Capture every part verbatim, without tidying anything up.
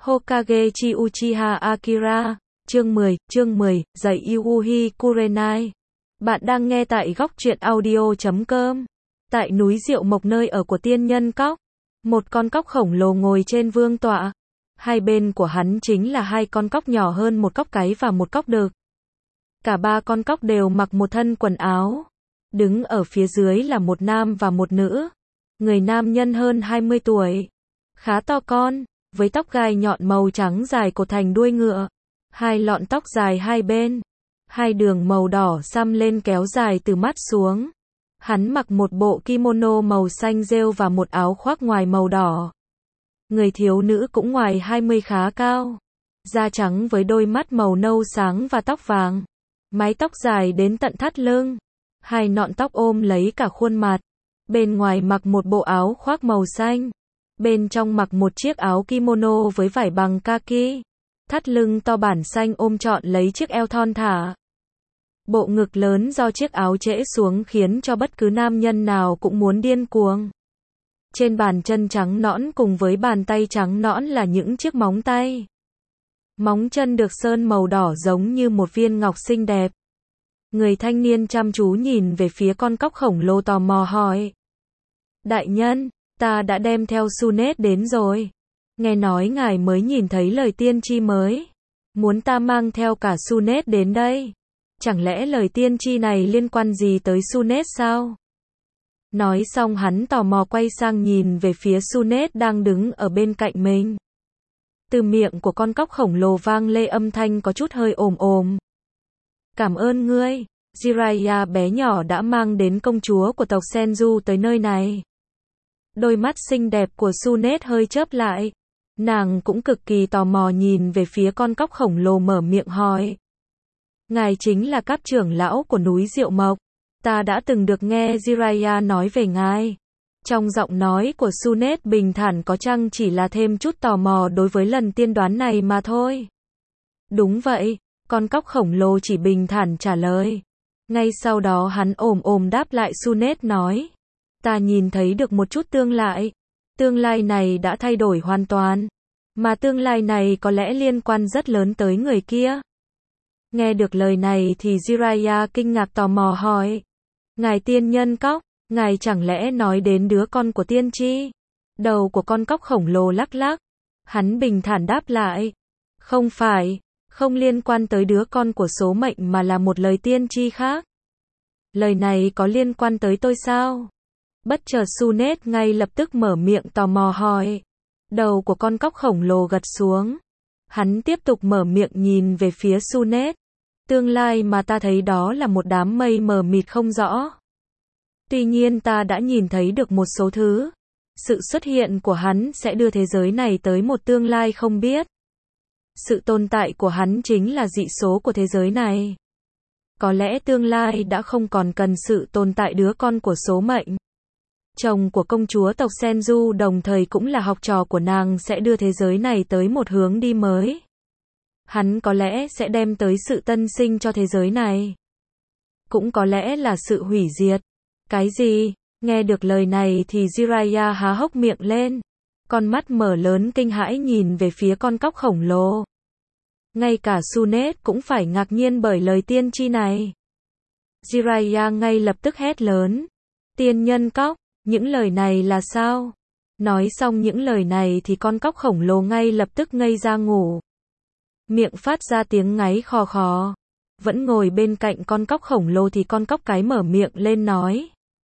Hokage chi Uchiha Akira, chương mười, chương mười, dạy Yuuhi Kurenai. Bạn đang nghe tại góc truyện audio chấm com. Tại núi Diệu Mộc nơi ở của tiên nhân cóc, một con cóc khổng lồ ngồi trên vương tọa. Hai bên của hắn chính là hai con cóc nhỏ hơn một cóc cái và một cóc đực. Cả ba con cóc đều mặc một thân quần áo. Đứng ở phía dưới là một nam và một nữ. Người nam nhân hơn hai mươi tuổi. Khá to con, với tóc gai nhọn màu trắng dài cột thành đuôi ngựa. Hai lọn tóc dài hai bên. Hai đường màu đỏ xăm lên kéo dài từ mắt xuống. Hắn mặc một bộ kimono màu xanh rêu và một áo khoác ngoài màu đỏ. Người thiếu nữ cũng ngoài hai mươi khá cao. Da trắng với đôi mắt màu nâu sáng và tóc vàng. Mái tóc dài đến tận thắt lưng. Hai nọn tóc ôm lấy cả khuôn mặt. Bên ngoài mặc một bộ áo khoác màu xanh. Bên trong mặc một chiếc áo kimono với vải bằng kaki. Thắt lưng to bản xanh ôm trọn lấy chiếc eo thon thả. Bộ ngực lớn do chiếc áo trễ xuống khiến cho bất cứ nam nhân nào cũng muốn điên cuồng. Trên bàn chân trắng nõn cùng với bàn tay trắng nõn là những chiếc móng tay. Móng chân được sơn màu đỏ giống như một viên ngọc xinh đẹp. Người thanh niên chăm chú nhìn về phía con cóc khổng lồ tò mò hỏi. Đại nhân, ta đã đem theo Sunet đến rồi. Nghe nói ngài mới nhìn thấy lời tiên tri mới. Muốn ta mang theo cả Sunet đến đây. Chẳng lẽ lời tiên tri này liên quan gì tới Sunet sao? Nói xong hắn tò mò quay sang nhìn về phía Sunet đang đứng ở bên cạnh mình. Từ miệng của con cóc khổng lồ vang lên âm thanh có chút hơi ồm ồm. Cảm ơn ngươi, Jiraiya bé nhỏ đã mang đến công chúa của tộc Senju tới nơi này. Đôi mắt xinh đẹp của Sunet hơi chớp lại. Nàng cũng cực kỳ tò mò nhìn về phía con cóc khổng lồ mở miệng hỏi. Ngài chính là các trưởng lão của núi Diệu Mộc. Ta đã từng được nghe Jiraiya nói về ngài. Trong giọng nói của Sunet bình thản có chăng chỉ là thêm chút tò mò đối với lần tiên đoán này mà thôi. Đúng vậy, con cóc khổng lồ chỉ bình thản trả lời. Ngay sau đó hắn ồm ồm đáp lại Sunet nói. Ta nhìn thấy được một chút tương lai. Tương lai này đã thay đổi hoàn toàn. Mà tương lai này có lẽ liên quan rất lớn tới người kia. Nghe được lời này thì Jiraiya kinh ngạc tò mò hỏi. Ngài tiên nhân cóc, ngài chẳng lẽ nói đến đứa con của tiên tri? Đầu của con cóc khổng lồ lắc lắc. Hắn bình thản đáp lại. Không phải, không liên quan tới đứa con của số mệnh mà là một lời tiên tri khác. Lời này có liên quan tới tôi sao? Bất chợt Sunet ngay lập tức mở miệng tò mò hỏi. Đầu của con cóc khổng lồ gật xuống. Hắn tiếp tục mở miệng nhìn về phía Sunet. Tương lai mà ta thấy đó là một đám mây mờ mịt không rõ. Tuy nhiên ta đã nhìn thấy được một số thứ. Sự xuất hiện của hắn sẽ đưa thế giới này tới một tương lai không biết. Sự tồn tại của hắn chính là dị số của thế giới này. Có lẽ tương lai đã không còn cần sự tồn tại đứa con của số mệnh. Chồng của công chúa tộc Senju đồng thời cũng là học trò của nàng sẽ đưa thế giới này tới một hướng đi mới. Hắn có lẽ sẽ đem tới sự tân sinh cho thế giới này. Cũng có lẽ là sự hủy diệt. Cái gì? Nghe được lời này thì Jiraiya há hốc miệng lên. Con mắt mở lớn kinh hãi nhìn về phía con cóc khổng lồ. Ngay cả Sunet cũng phải ngạc nhiên bởi lời tiên tri này. Jiraiya ngay lập tức hét lớn. Tiên nhân cóc, những lời này là sao? Nói xong những lời này thì con cóc khổng lồ ngay lập tức ngây ra ngủ. Miệng phát ra tiếng ngáy khò khò. Vẫn ngồi bên cạnh con cóc khổng lồ thì con cóc cái mở miệng lên nói.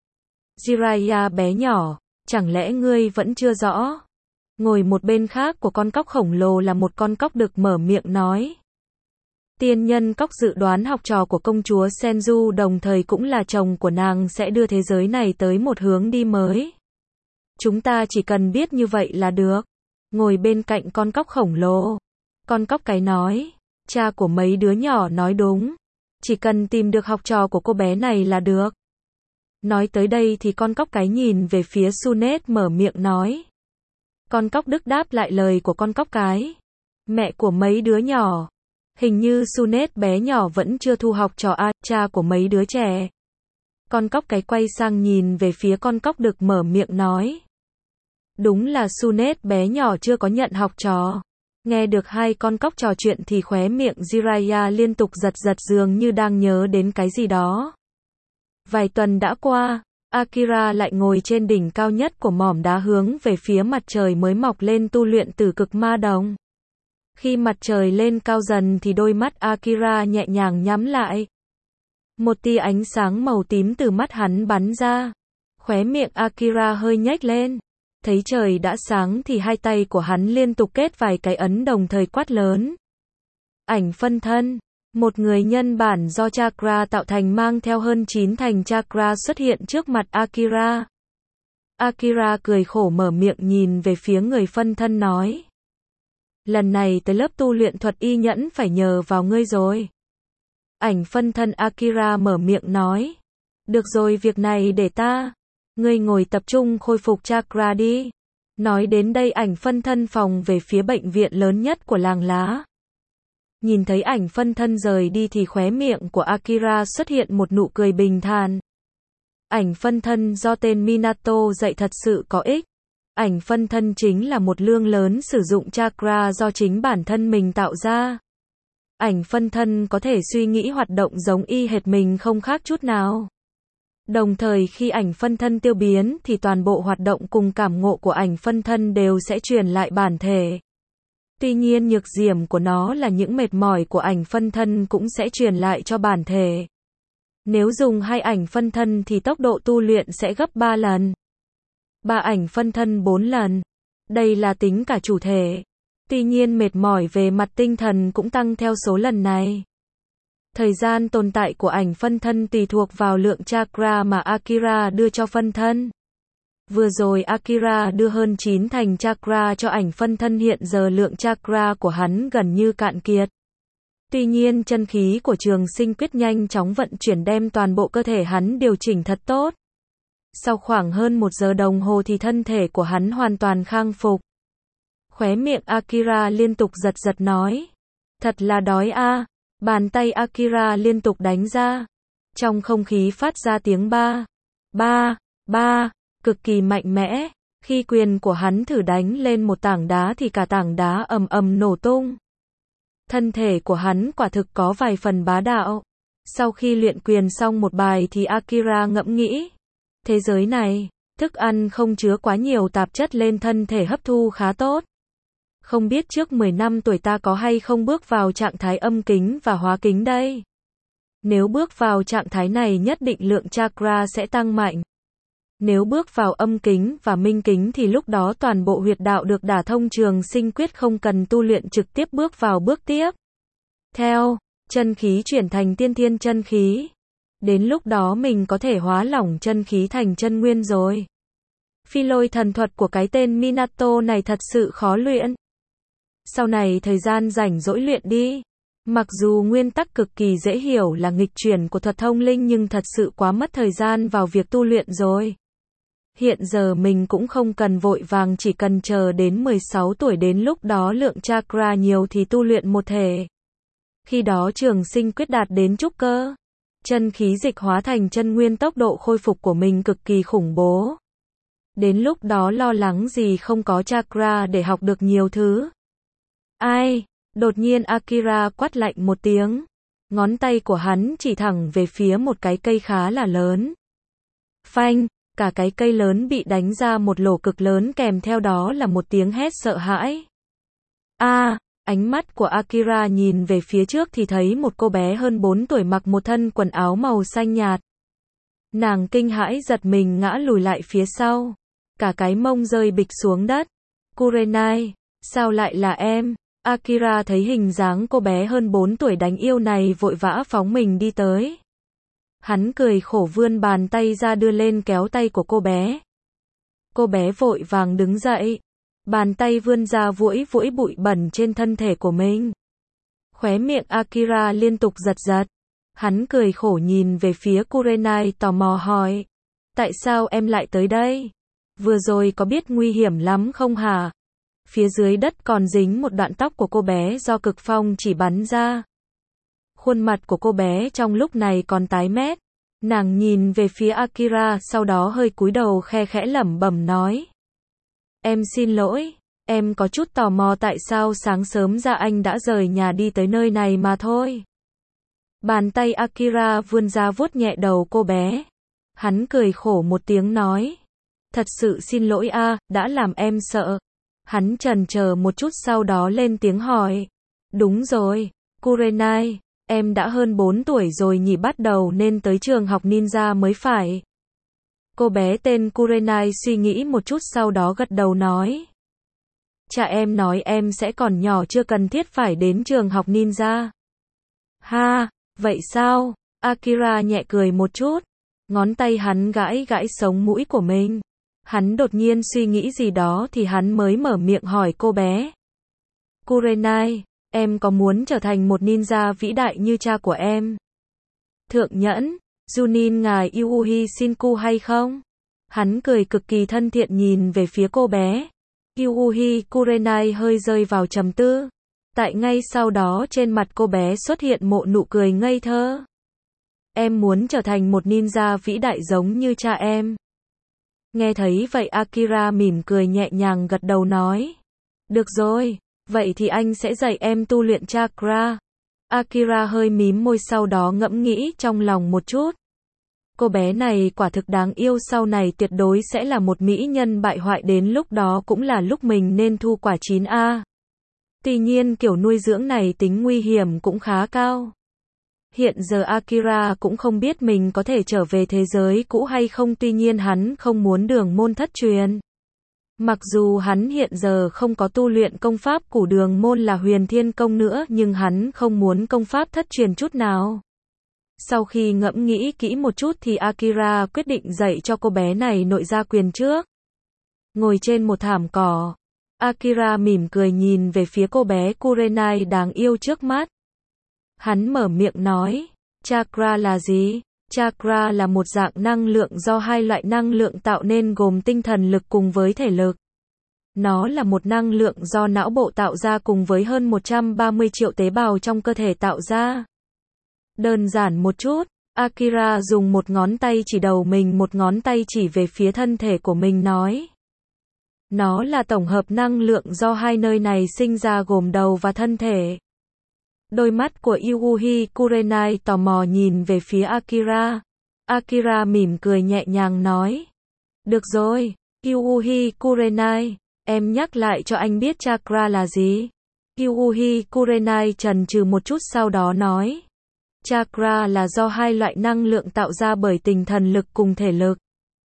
Jiraiya bé nhỏ, chẳng lẽ ngươi vẫn chưa rõ? Ngồi một bên khác của con cóc khổng lồ là một con cóc đực mở miệng nói. Tiên nhân cóc dự đoán học trò của công chúa Senju đồng thời cũng là chồng của nàng sẽ đưa thế giới này tới một hướng đi mới. Chúng ta chỉ cần biết như vậy là được. Ngồi bên cạnh con cóc khổng lồ. Con cóc cái nói. Cha của mấy đứa nhỏ nói đúng. Chỉ cần tìm được học trò của cô bé này là được. Nói tới đây thì con cóc cái nhìn về phía Sunet mở miệng nói. Con cóc đức đáp lại lời của con cóc cái. Mẹ của mấy đứa nhỏ. Hình như Sunet bé nhỏ vẫn chưa thu học trò a, cha của mấy đứa trẻ. Con cóc cái quay sang nhìn về phía con cóc đực mở miệng nói. Đúng là Sunet bé nhỏ chưa có nhận học trò. Nghe được hai con cóc trò chuyện thì khóe miệng Jiraiya liên tục giật giật dường như đang nhớ đến cái gì đó. Vài tuần đã qua, Akira lại ngồi trên đỉnh cao nhất của mỏm đá hướng về phía mặt trời mới mọc lên tu luyện Tử Cực Ma Đồng. Khi mặt trời lên cao dần thì đôi mắt Akira nhẹ nhàng nhắm lại. Một tia ánh sáng màu tím từ mắt hắn bắn ra. Khóe miệng Akira hơi nhếch lên. Thấy trời đã sáng thì hai tay của hắn liên tục kết vài cái ấn đồng thời quát lớn. Ảnh phân thân. Một người nhân bản do chakra tạo thành mang theo hơn chín thành chakra xuất hiện trước mặt Akira. Akira cười khổ mở miệng nhìn về phía người phân thân nói. Lần này tới lớp tu luyện thuật y nhẫn phải nhờ vào ngươi rồi. Ảnh phân thân Akira mở miệng nói. Được rồi, việc này để ta. Ngươi ngồi tập trung khôi phục chakra đi. Nói đến đây ảnh phân thân phòng về phía bệnh viện lớn nhất của làng lá. Nhìn thấy ảnh phân thân rời đi thì khóe miệng của Akira xuất hiện một nụ cười bình thản. Ảnh phân thân do tên Minato dạy thật sự có ích. Ảnh phân thân chính là một lượng lớn sử dụng chakra do chính bản thân mình tạo ra. Ảnh phân thân có thể suy nghĩ hoạt động giống y hệt mình không khác chút nào. Đồng thời khi ảnh phân thân tiêu biến thì toàn bộ hoạt động cùng cảm ngộ của ảnh phân thân đều sẽ truyền lại bản thể. Tuy nhiên nhược điểm của nó là những mệt mỏi của ảnh phân thân cũng sẽ truyền lại cho bản thể. Nếu dùng hai ảnh phân thân thì tốc độ tu luyện sẽ gấp ba lần. Ba ảnh phân thân bốn lần. Đây là tính cả chủ thể. Tuy nhiên mệt mỏi về mặt tinh thần cũng tăng theo số lần này. Thời gian tồn tại của ảnh phân thân tùy thuộc vào lượng chakra mà Akira đưa cho phân thân. Vừa rồi Akira đưa hơn chín thành chakra cho ảnh phân thân, hiện giờ lượng chakra của hắn gần như cạn kiệt. Tuy nhiên chân khí của Trường Sinh Quyết nhanh chóng vận chuyển đem toàn bộ cơ thể hắn điều chỉnh thật tốt. Sau khoảng hơn một giờ đồng hồ thì thân thể của hắn hoàn toàn khang phục. Khóe miệng Akira liên tục giật giật nói. Thật là đói a. À. Bàn tay Akira liên tục đánh ra. Trong không khí phát ra tiếng ba. Ba. Ba. Cực kỳ mạnh mẽ. Khi quyền của hắn thử đánh lên một tảng đá thì cả tảng đá ầm ầm nổ tung. Thân thể của hắn quả thực có vài phần bá đạo. Sau khi luyện quyền xong một bài thì Akira ngẫm nghĩ. Thế giới này, thức ăn không chứa quá nhiều tạp chất lên thân thể hấp thu khá tốt. Không biết trước mười năm tuổi ta có hay không bước vào trạng thái âm kính và hóa kính đây. Nếu bước vào trạng thái này nhất định lượng chakra sẽ tăng mạnh. Nếu bước vào âm kính và minh kính thì lúc đó toàn bộ huyệt đạo được đả thông, Trường Sinh Quyết không cần tu luyện trực tiếp bước vào bước tiếp. Theo, chân khí chuyển thành tiên thiên chân khí. Đến lúc đó mình có thể hóa lỏng chân khí thành chân nguyên rồi. Phi lôi thần thuật của cái tên Minato này thật sự khó luyện. Sau này thời gian rảnh rỗi luyện đi. Mặc dù nguyên tắc cực kỳ dễ hiểu là nghịch chuyển của thuật thông linh nhưng thật sự quá mất thời gian vào việc tu luyện rồi. Hiện giờ mình cũng không cần vội vàng, chỉ cần chờ đến mười sáu tuổi, đến lúc đó lượng chakra nhiều thì tu luyện một thể. Khi đó Trường Sinh Quyết đạt đến trúc cơ. Chân khí dịch hóa thành chân nguyên, tốc độ khôi phục của mình cực kỳ khủng bố. Đến lúc đó lo lắng gì không có chakra để học được nhiều thứ. Ai? Đột nhiên Akira quát lạnh một tiếng. Ngón tay của hắn chỉ thẳng về phía một cái cây khá là lớn. Phanh, cả cái cây lớn bị đánh ra một lỗ cực lớn, kèm theo đó là một tiếng hét sợ hãi. A, à, ánh mắt của Akira nhìn về phía trước thì thấy một cô bé hơn bốn tuổi mặc một thân quần áo màu xanh nhạt. Nàng kinh hãi giật mình ngã lùi lại phía sau. Cả cái mông rơi bịch xuống đất. Kurenai, sao lại là em? Akira thấy hình dáng cô bé hơn bốn tuổi đánh yêu này vội vã phóng mình đi tới. Hắn cười khổ vươn bàn tay ra đưa lên kéo tay của cô bé. Cô bé vội vàng đứng dậy. Bàn tay vươn ra vũi vũi bụi bẩn trên thân thể của mình. Khóe miệng Akira liên tục giật giật. Hắn cười khổ nhìn về phía Kurenai tò mò hỏi. Tại sao em lại tới đây? Vừa rồi có biết nguy hiểm lắm không hả? Phía dưới đất còn dính một đoạn tóc của cô bé do cực phong chỉ bắn ra. Khuôn mặt của cô bé trong lúc này còn tái mét. Nàng nhìn về phía Akira, sau đó hơi cúi đầu khe khẽ lẩm bẩm nói. Em xin lỗi. Em có chút tò mò tại sao sáng sớm ra anh đã rời nhà đi tới nơi này mà thôi. Bàn tay Akira vươn ra vuốt nhẹ đầu cô bé. Hắn cười khổ một tiếng nói. Thật sự xin lỗi a, đã làm em sợ. Hắn chần chờ một chút sau đó lên tiếng hỏi. Đúng rồi, Kurenai, em đã hơn bốn tuổi rồi nhỉ, bắt đầu nên tới trường học ninja mới phải. Cô bé tên Kurenai suy nghĩ một chút sau đó gật đầu nói. Cha em nói em sẽ còn nhỏ chưa cần thiết phải đến trường học ninja. Ha, vậy sao? Akira nhẹ cười một chút. Ngón tay hắn gãi gãi sống mũi của mình. Hắn đột nhiên suy nghĩ gì đó thì hắn mới mở miệng hỏi cô bé. Kurenai, em có muốn trở thành một ninja vĩ đại như cha của em? Thượng nhẫn, Junin ngài Yuuhi Shinku hay không? Hắn cười cực kỳ thân thiện nhìn về phía cô bé. Yuuhi Kurenai hơi rơi vào trầm tư. Tại ngay sau đó trên mặt cô bé xuất hiện một nụ cười ngây thơ. Em muốn trở thành một ninja vĩ đại giống như cha em. Nghe thấy vậy Akira mỉm cười nhẹ nhàng gật đầu nói. Được rồi, vậy thì anh sẽ dạy em tu luyện chakra. Akira hơi mím môi sau đó ngẫm nghĩ trong lòng một chút. Cô bé này quả thực đáng yêu, sau này tuyệt đối sẽ là một mỹ nhân bại hoại, đến lúc đó cũng là lúc mình nên thu quả chín a. Tuy nhiên kiểu nuôi dưỡng này tính nguy hiểm cũng khá cao. Hiện giờ Akira cũng không biết mình có thể trở về thế giới cũ hay không, tuy nhiên hắn không muốn đường môn thất truyền. Mặc dù hắn hiện giờ không có tu luyện công pháp của đường môn là Huyền Thiên Công nữa, nhưng hắn không muốn công pháp thất truyền chút nào. Sau khi ngẫm nghĩ kỹ một chút thì Akira quyết định dạy cho cô bé này nội gia quyền trước. Ngồi trên một thảm cỏ, Akira mỉm cười nhìn về phía cô bé Kurenai đáng yêu trước mắt. Hắn mở miệng nói, chakra là gì? Chakra là một dạng năng lượng do hai loại năng lượng tạo nên gồm tinh thần lực cùng với thể lực. Nó là một năng lượng do não bộ tạo ra cùng với hơn một trăm ba mươi triệu tế bào trong cơ thể tạo ra. Đơn giản một chút, Akira dùng một ngón tay chỉ đầu mình, một ngón tay chỉ về phía thân thể của mình nói. Nó là tổng hợp năng lượng do hai nơi này sinh ra gồm đầu và thân thể. Đôi mắt của Yuuhi Kurenai tò mò nhìn về phía Akira. Akira mỉm cười nhẹ nhàng nói. Được rồi, Yuuhi Kurenai, em nhắc lại cho anh biết chakra là gì. Yuuhi Kurenai chần chừ một chút sau đó nói. Chakra là do hai loại năng lượng tạo ra bởi tinh thần lực cùng thể lực.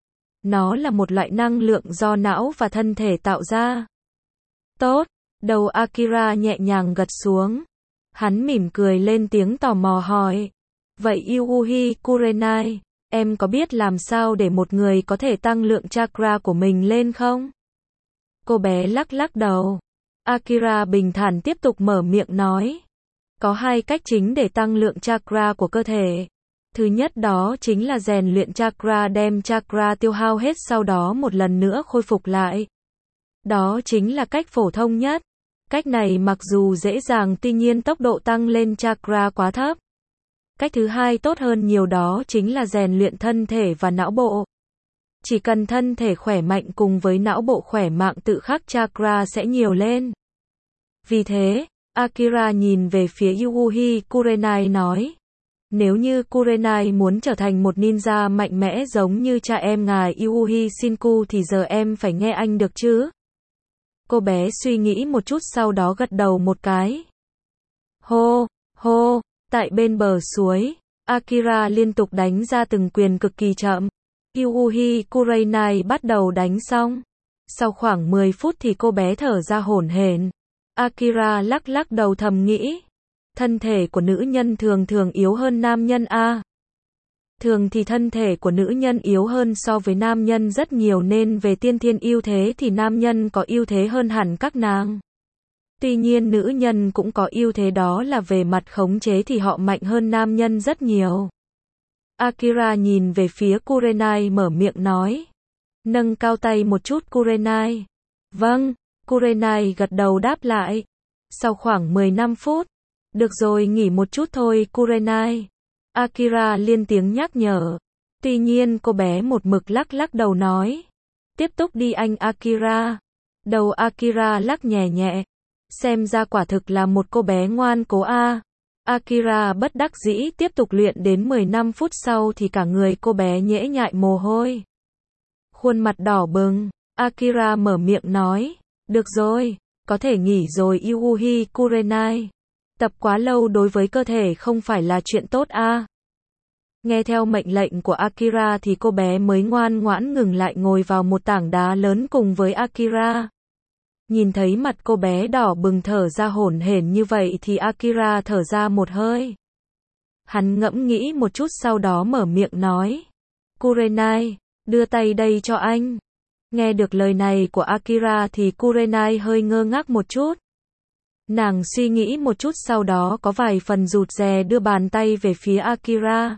Nó là một loại năng lượng do não và thân thể tạo ra. Tốt, đầu Akira nhẹ nhàng gật xuống. Hắn mỉm cười lên tiếng tò mò hỏi. Vậy Yuuhi Kurenai, em có biết làm sao để một người có thể tăng lượng chakra của mình lên không? Cô bé lắc lắc đầu. Akira bình thản tiếp tục mở miệng nói. Có hai cách chính để tăng lượng chakra của cơ thể. Thứ nhất đó chính là rèn luyện chakra, đem chakra tiêu hao hết sau đó một lần nữa khôi phục lại. Đó chính là cách phổ thông nhất. Cách này mặc dù dễ dàng tuy nhiên tốc độ tăng lên chakra quá thấp. Cách thứ hai tốt hơn nhiều, đó chính là rèn luyện thân thể và não bộ. Chỉ cần thân thể khỏe mạnh cùng với não bộ khỏe mạnh tự khắc chakra sẽ nhiều lên. Vì thế, Akira nhìn về phía Yuuhi Kurenai nói. Nếu như Kurenai muốn trở thành một ninja mạnh mẽ giống như cha em ngài Yuuhi Shinku thì giờ em phải nghe anh được chứ? Cô bé suy nghĩ một chút sau đó gật đầu một cái. Hô, hô, tại bên bờ suối, Akira liên tục đánh ra từng quyền cực kỳ chậm. Yuuhi Kurenai bắt đầu đánh xong. Sau khoảng mười phút thì cô bé thở ra hổn hển. Akira lắc lắc đầu thầm nghĩ. Thân thể của nữ nhân thường thường yếu hơn nam nhân a. Thường thì thân thể của nữ nhân yếu hơn so với nam nhân rất nhiều, nên về tiên thiên ưu thế thì nam nhân có ưu thế hơn hẳn các nàng. Tuy nhiên nữ nhân cũng có ưu thế, đó là về mặt khống chế thì họ mạnh hơn nam nhân rất nhiều. Akira nhìn về phía Kurenai mở miệng nói. Nâng cao tay một chút Kurenai. Vâng, Kurenai gật đầu đáp lại. Sau khoảng mười lăm phút. Được rồi, nghỉ một chút thôi Kurenai. Akira liên tiếng nhắc nhở. Tuy nhiên cô bé một mực lắc lắc đầu nói. Tiếp tục đi anh Akira. Đầu Akira lắc nhẹ nhẹ. Xem ra quả thực là một cô bé ngoan cố a. Akira bất đắc dĩ tiếp tục luyện đến mười lăm phút sau thì cả người cô bé nhễ nhại mồ hôi. Khuôn mặt đỏ bừng, Akira mở miệng nói, được rồi, có thể nghỉ rồi Yuuhi Kurenai. Tập quá lâu đối với cơ thể không phải là chuyện tốt a. Nghe theo mệnh lệnh của Akira thì cô bé mới ngoan ngoãn ngừng lại ngồi vào một tảng đá lớn cùng với Akira. Nhìn thấy mặt cô bé đỏ bừng thở ra hổn hển như vậy thì Akira thở ra một hơi. Hắn ngẫm nghĩ một chút sau đó mở miệng nói. Kurenai, đưa tay đây cho anh. Nghe được lời này của Akira thì Kurenai hơi ngơ ngác một chút. Nàng suy nghĩ một chút sau đó có vài phần rụt rè đưa bàn tay về phía Akira.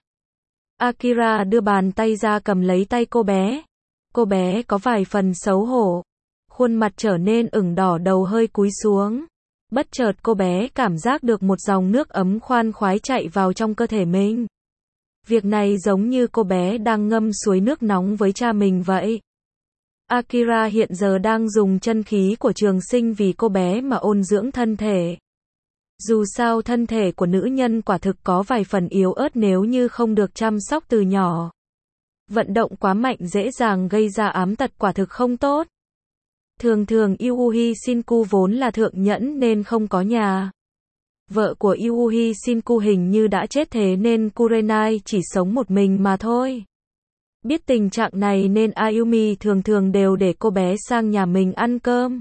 Akira đưa bàn tay ra cầm lấy tay cô bé. Cô bé có vài phần xấu hổ. Khuôn mặt trở nên ửng đỏ đầu hơi cúi xuống. Bất chợt cô bé cảm giác được một dòng nước ấm khoan khoái chạy vào trong cơ thể mình. Việc này giống như cô bé đang ngâm suối nước nóng với cha mình vậy. Akira hiện giờ đang dùng chân khí của trường sinh vì cô bé mà ôn dưỡng thân thể. Dù sao thân thể của nữ nhân quả thực có vài phần yếu ớt nếu như không được chăm sóc từ nhỏ. Vận động quá mạnh dễ dàng gây ra ám tật quả thực không tốt. Thường thường Yuuhi Shinku vốn là thượng nhẫn nên không có nhà. Vợ của Yuuhi Shinku hình như đã chết thế nên Kurenai chỉ sống một mình mà thôi. Biết tình trạng này nên Ayumi thường thường đều để cô bé sang nhà mình ăn cơm.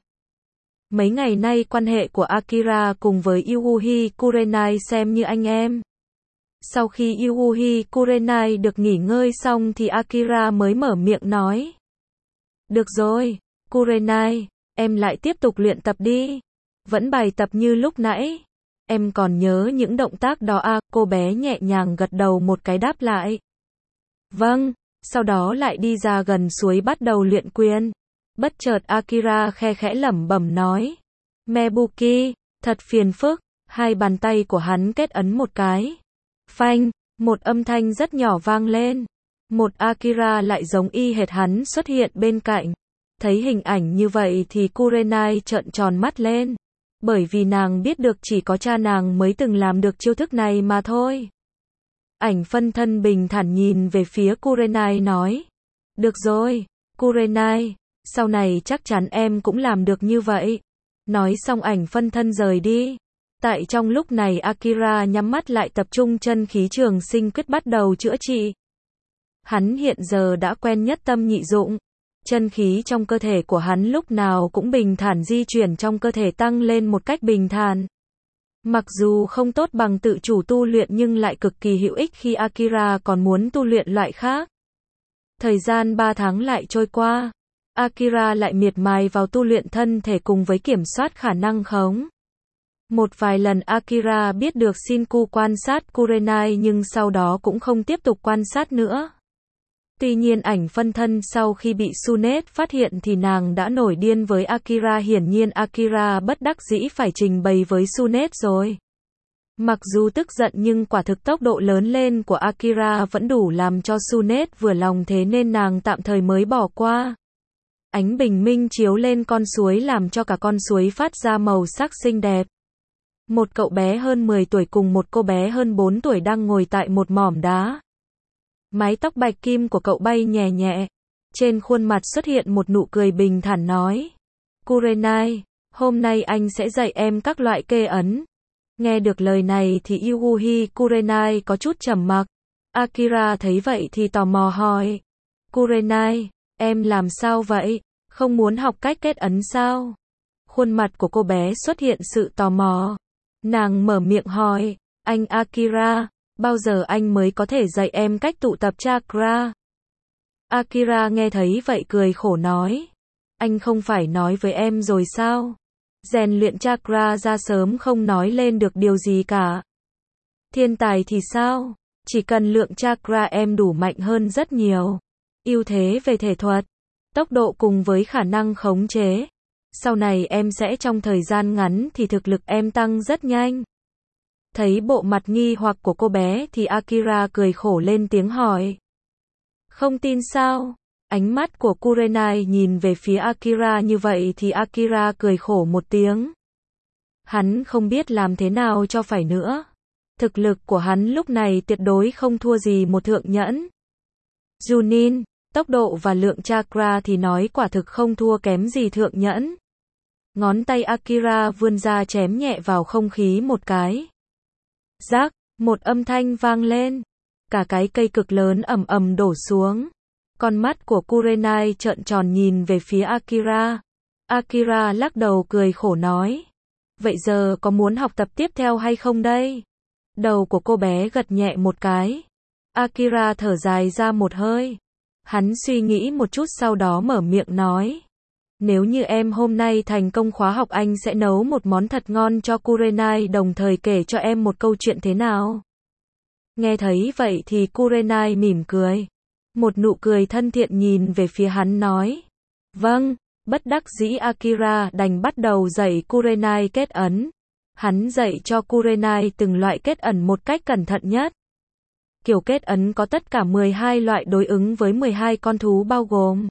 Mấy ngày nay quan hệ của Akira cùng với Yuuhi Kurenai xem như anh em. Sau khi Yuuhi Kurenai được nghỉ ngơi xong thì Akira mới mở miệng nói. Được rồi, Kurenai, em lại tiếp tục luyện tập đi. Vẫn bài tập như lúc nãy. Em còn nhớ những động tác đó à, cô bé nhẹ nhàng gật đầu một cái đáp lại. Vâng, sau đó lại đi ra gần suối bắt đầu luyện quyền. Bất chợt Akira khe khẽ lẩm bẩm nói. Mebuki, thật phiền phức, hai bàn tay của hắn kết ấn một cái. Phanh, một âm thanh rất nhỏ vang lên. Một Akira lại giống y hệt hắn xuất hiện bên cạnh. Thấy hình ảnh như vậy thì Kurenai trợn tròn mắt lên. Bởi vì nàng biết được chỉ có cha nàng mới từng làm được chiêu thức này mà thôi. Ảnh phân thân bình thản nhìn về phía Kurenai nói. Được rồi, Kurenai, sau này chắc chắn em cũng làm được như vậy. Nói xong ảnh phân thân rời đi. Tại trong lúc này Akira nhắm mắt lại tập trung chân khí trường sinh quyết bắt đầu chữa trị. Hắn hiện giờ đã quen nhất tâm nhị dụng. Chân khí trong cơ thể của hắn lúc nào cũng bình thản di chuyển trong cơ thể tăng lên một cách bình thản. Mặc dù không tốt bằng tự chủ tu luyện nhưng lại cực kỳ hữu ích khi Akira còn muốn tu luyện loại khác. Thời gian ba tháng lại trôi qua. Akira lại miệt mài vào tu luyện thân thể cùng với kiểm soát khả năng khống. Một vài lần Akira biết được Shinku quan sát Kurenai nhưng sau đó cũng không tiếp tục quan sát nữa. Tuy nhiên ảnh phân thân sau khi bị Sunet phát hiện thì nàng đã nổi điên với Akira, hiển nhiên Akira bất đắc dĩ phải trình bày với Sunet rồi. Mặc dù tức giận nhưng quả thực tốc độ lớn lên của Akira vẫn đủ làm cho Sunet vừa lòng thế nên nàng tạm thời mới bỏ qua. Ánh bình minh chiếu lên con suối làm cho cả con suối phát ra màu sắc xinh đẹp. Một cậu bé hơn mười tuổi cùng một cô bé hơn bốn tuổi đang ngồi tại một mỏm đá. Mái tóc bạch kim của cậu bay nhẹ nhẹ. Trên khuôn mặt xuất hiện một nụ cười bình thản nói. Kurenai, hôm nay anh sẽ dạy em các loại kê ấn. Nghe được lời này thì Yuuhi Kurenai có chút trầm mặc. Akira thấy vậy thì tò mò hỏi. Kurenai, em làm sao vậy? Không muốn học cách kết ấn sao? Khuôn mặt của cô bé xuất hiện sự tò mò. Nàng mở miệng hỏi. Anh Akira, bao giờ anh mới có thể dạy em cách tụ tập chakra? Akira nghe thấy vậy cười khổ nói. Anh không phải nói với em rồi sao? Rèn luyện chakra ra sớm không nói lên được điều gì cả. Thiên tài thì sao? Chỉ cần lượng chakra em đủ mạnh hơn rất nhiều. Ưu thế về thể thuật, tốc độ cùng với khả năng khống chế. Sau này em sẽ trong thời gian ngắn thì thực lực em tăng rất nhanh. Thấy bộ mặt nghi hoặc của cô bé thì Akira cười khổ lên tiếng hỏi. Không tin sao? Ánh mắt của Kurenai nhìn về phía Akira như vậy thì Akira cười khổ một tiếng. Hắn không biết làm thế nào cho phải nữa. Thực lực của hắn lúc này tuyệt đối không thua gì một thượng nhẫn. Junin, tốc độ và lượng chakra thì nói quả thực không thua kém gì thượng nhẫn. Ngón tay Akira vươn ra chém nhẹ vào không khí một cái. Rắc, một âm thanh vang lên. Cả cái cây cực lớn ầm ầm đổ xuống. Con mắt của Kurenai trợn tròn nhìn về phía Akira. Akira lắc đầu cười khổ nói. Vậy giờ có muốn học tập tiếp theo hay không đây? Đầu của cô bé gật nhẹ một cái. Akira thở dài ra một hơi. Hắn suy nghĩ một chút sau đó mở miệng nói. Nếu như em hôm nay thành công khóa học anh sẽ nấu một món thật ngon cho Kurenai đồng thời kể cho em một câu chuyện thế nào? Nghe thấy vậy thì Kurenai mỉm cười. Một nụ cười thân thiện nhìn về phía hắn nói. Vâng, bất đắc dĩ Akira đành bắt đầu dạy Kurenai kết ấn. Hắn dạy cho Kurenai từng loại kết ẩn một cách cẩn thận nhất. Kiểu kết ấn có tất cả mười hai loại đối ứng với mười hai con thú bao gồm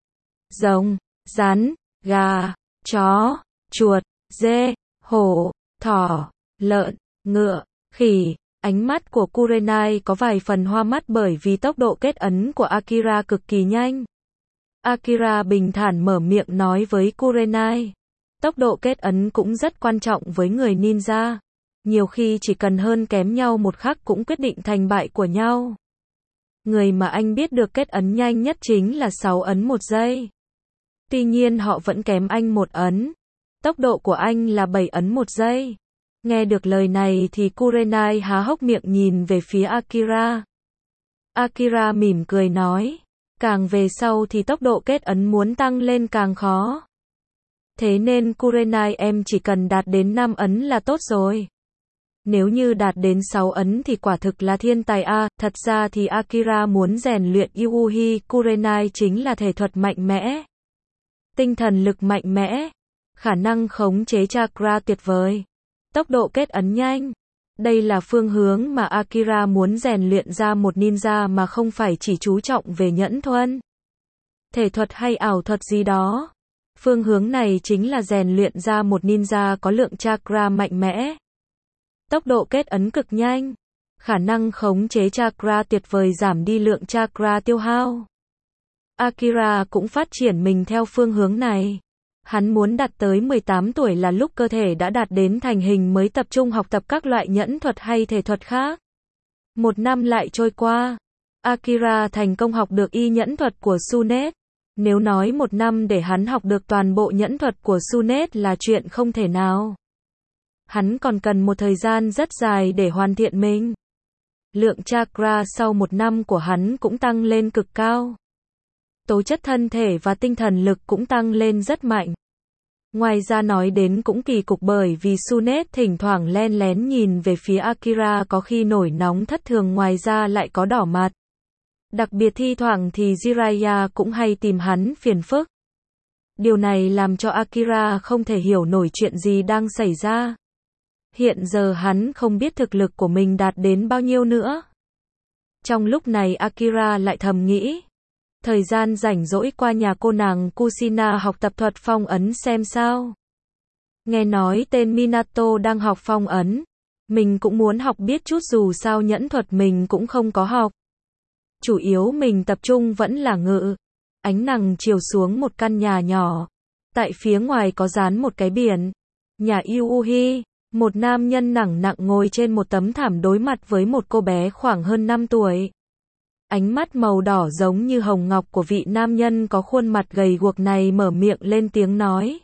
rồng, rắn, gà, chó, chuột, dê, hổ, thỏ, lợn, ngựa, khỉ. Ánh mắt của Kurenai có vài phần hoa mắt bởi vì tốc độ kết ấn của Akira cực kỳ nhanh. Akira bình thản mở miệng nói với Kurenai. Tốc độ kết ấn cũng rất quan trọng với người ninja. Nhiều khi chỉ cần hơn kém nhau một khắc cũng quyết định thành bại của nhau. Người mà anh biết được kết ấn nhanh nhất chính là sáu ấn một giây. Tuy nhiên họ vẫn kém anh một ấn. Tốc độ của anh là bảy ấn một giây. Nghe được lời này thì Kurenai há hốc miệng nhìn về phía Akira. Akira mỉm cười nói. Càng về sau thì tốc độ kết ấn muốn tăng lên càng khó. Thế nên Kurenai em chỉ cần đạt đến năm ấn là tốt rồi. Nếu như đạt đến sáu ấn thì quả thực là thiên tài a. Thật ra thì Akira muốn rèn luyện Yuuhi Kurenai chính là thể thuật mạnh mẽ. Tinh thần lực mạnh mẽ. Khả năng khống chế chakra tuyệt vời. Tốc độ kết ấn nhanh. Đây là phương hướng mà Akira muốn rèn luyện ra một ninja mà không phải chỉ chú trọng về nhẫn thuần. Thể thuật hay ảo thuật gì đó. Phương hướng này chính là rèn luyện ra một ninja có lượng chakra mạnh mẽ. Tốc độ kết ấn cực nhanh. Khả năng khống chế chakra tuyệt vời giảm đi lượng chakra tiêu hao. Akira cũng phát triển mình theo phương hướng này. Hắn muốn đạt tới mười tám tuổi là lúc cơ thể đã đạt đến thành hình mới tập trung học tập các loại nhẫn thuật hay thể thuật khác. Một năm lại trôi qua. Akira thành công học được y nhẫn thuật của Sunet. Nếu nói một năm để hắn học được toàn bộ nhẫn thuật của Sunet là chuyện không thể nào. Hắn còn cần một thời gian rất dài để hoàn thiện mình. Lượng chakra sau một năm của hắn cũng tăng lên cực cao. Tố chất thân thể và tinh thần lực cũng tăng lên rất mạnh. Ngoài ra nói đến cũng kỳ cục bởi vì Sunet thỉnh thoảng len lén nhìn về phía Akira có khi nổi nóng thất thường ngoài ra lại có đỏ mặt. Đặc biệt thi thoảng thì Jiraiya cũng hay tìm hắn phiền phức. Điều này làm cho Akira không thể hiểu nổi chuyện gì đang xảy ra. Hiện giờ hắn không biết thực lực của mình đạt đến bao nhiêu nữa. Trong lúc này Akira lại thầm nghĩ. Thời gian rảnh rỗi qua nhà cô nàng Kushina học tập thuật phong ấn xem sao. Nghe nói tên Minato đang học phong ấn. Mình cũng muốn học biết chút dù sao nhẫn thuật mình cũng không có học. Chủ yếu mình tập trung vẫn là ngự. Ánh nắng chiều xuống một căn nhà nhỏ. Tại phía ngoài có dán một cái biển. Nhà Yuuhi. Một nam nhân nặng nặng ngồi trên một tấm thảm đối mặt với một cô bé khoảng hơn năm tuổi. Ánh mắt màu đỏ giống như hồng ngọc của vị nam nhân có khuôn mặt gầy guộc này mở miệng lên tiếng nói.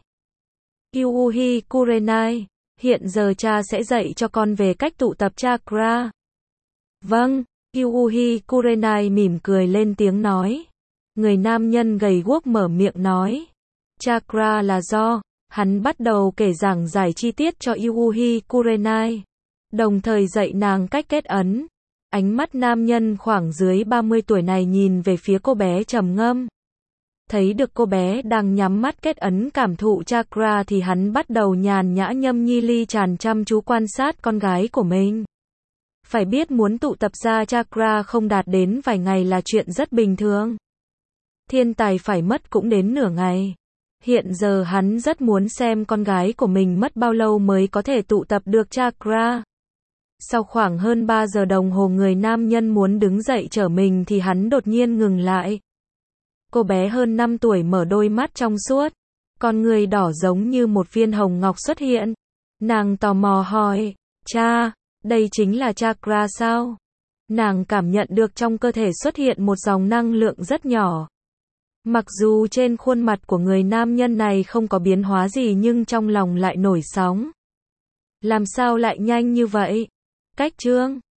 Yuuhi Kurenai, hiện giờ cha sẽ dạy cho con về cách tụ tập chakra. Vâng, Yuuhi Kurenai mỉm cười lên tiếng nói. Người nam nhân gầy guốc mở miệng nói. Chakra là do, hắn bắt đầu kể giảng giải chi tiết cho Yuuhi Kurenai. Đồng thời dạy nàng cách kết ấn. Ánh mắt nam nhân khoảng dưới ba mươi tuổi này nhìn về phía cô bé trầm ngâm. Thấy được cô bé đang nhắm mắt kết ấn cảm thụ chakra thì hắn bắt đầu nhàn nhã nhâm nhi ly tràn chăm chú quan sát con gái của mình. Phải biết muốn tụ tập ra chakra không đạt đến vài ngày là chuyện rất bình thường. thiên tài phải mất cũng đến nửa ngày. Hiện giờ hắn rất muốn xem con gái của mình mất bao lâu mới có thể tụ tập được chakra. Sau khoảng hơn ba giờ đồng hồ người nam nhân muốn đứng dậy chở mình thì hắn đột nhiên ngừng lại. Cô bé hơn năm tuổi mở đôi mắt trong suốt, con người đỏ giống như một viên hồng ngọc xuất hiện. Nàng tò mò hỏi, cha, đây chính là chakra sao? Nàng cảm nhận được trong cơ thể xuất hiện một dòng năng lượng rất nhỏ. Mặc dù trên khuôn mặt của người nam nhân này không có biến hóa gì nhưng trong lòng lại nổi sóng. Làm sao lại nhanh như vậy? Cách chương